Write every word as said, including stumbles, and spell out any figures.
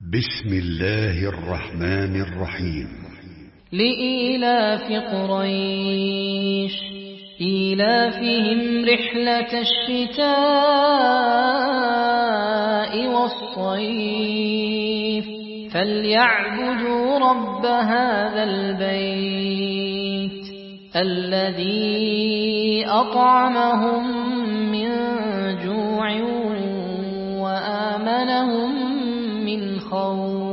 بسم الله الرحمن الرحيم. لإيلاف قريش إيلافهم رحلة الشتاء والصيف فليعبدوا رب هذا البيت الذي أطعمهم من جوع وآمنهم من خوف.